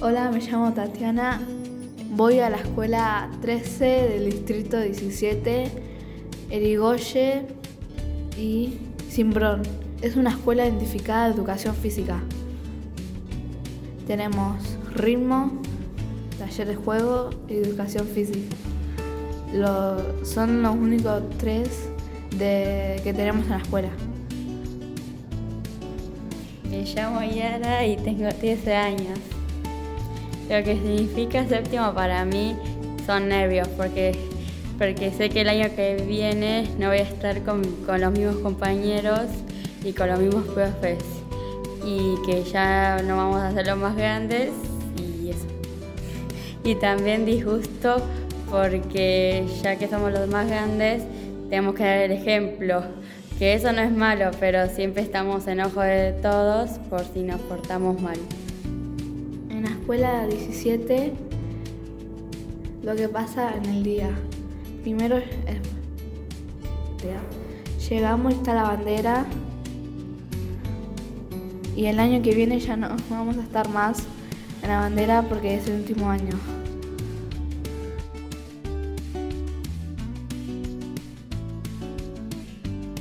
Hola, me llamo Tatiana, voy a la escuela 13 del distrito 17, Erigoye y Cimbrón. Es una escuela identificada de educación física. Tenemos ritmo, taller de juego y educación física. Son los únicos tres que tenemos en la escuela. Me llamo Yara y tengo 10 años. Lo que significa séptimo para mí son nervios, porque sé que el año que viene no voy a estar con los mismos compañeros y con los mismos profes, y que ya no vamos a ser los más grandes y eso. Y también disgusto porque ya que somos los más grandes tenemos que dar el ejemplo, que eso no es malo, pero siempre estamos en ojo de todos por si nos portamos mal. En la escuela 17, lo que pasa en el día. Primero llegamos y está la bandera. Y el año que viene ya no vamos a estar más en la bandera porque es el último año.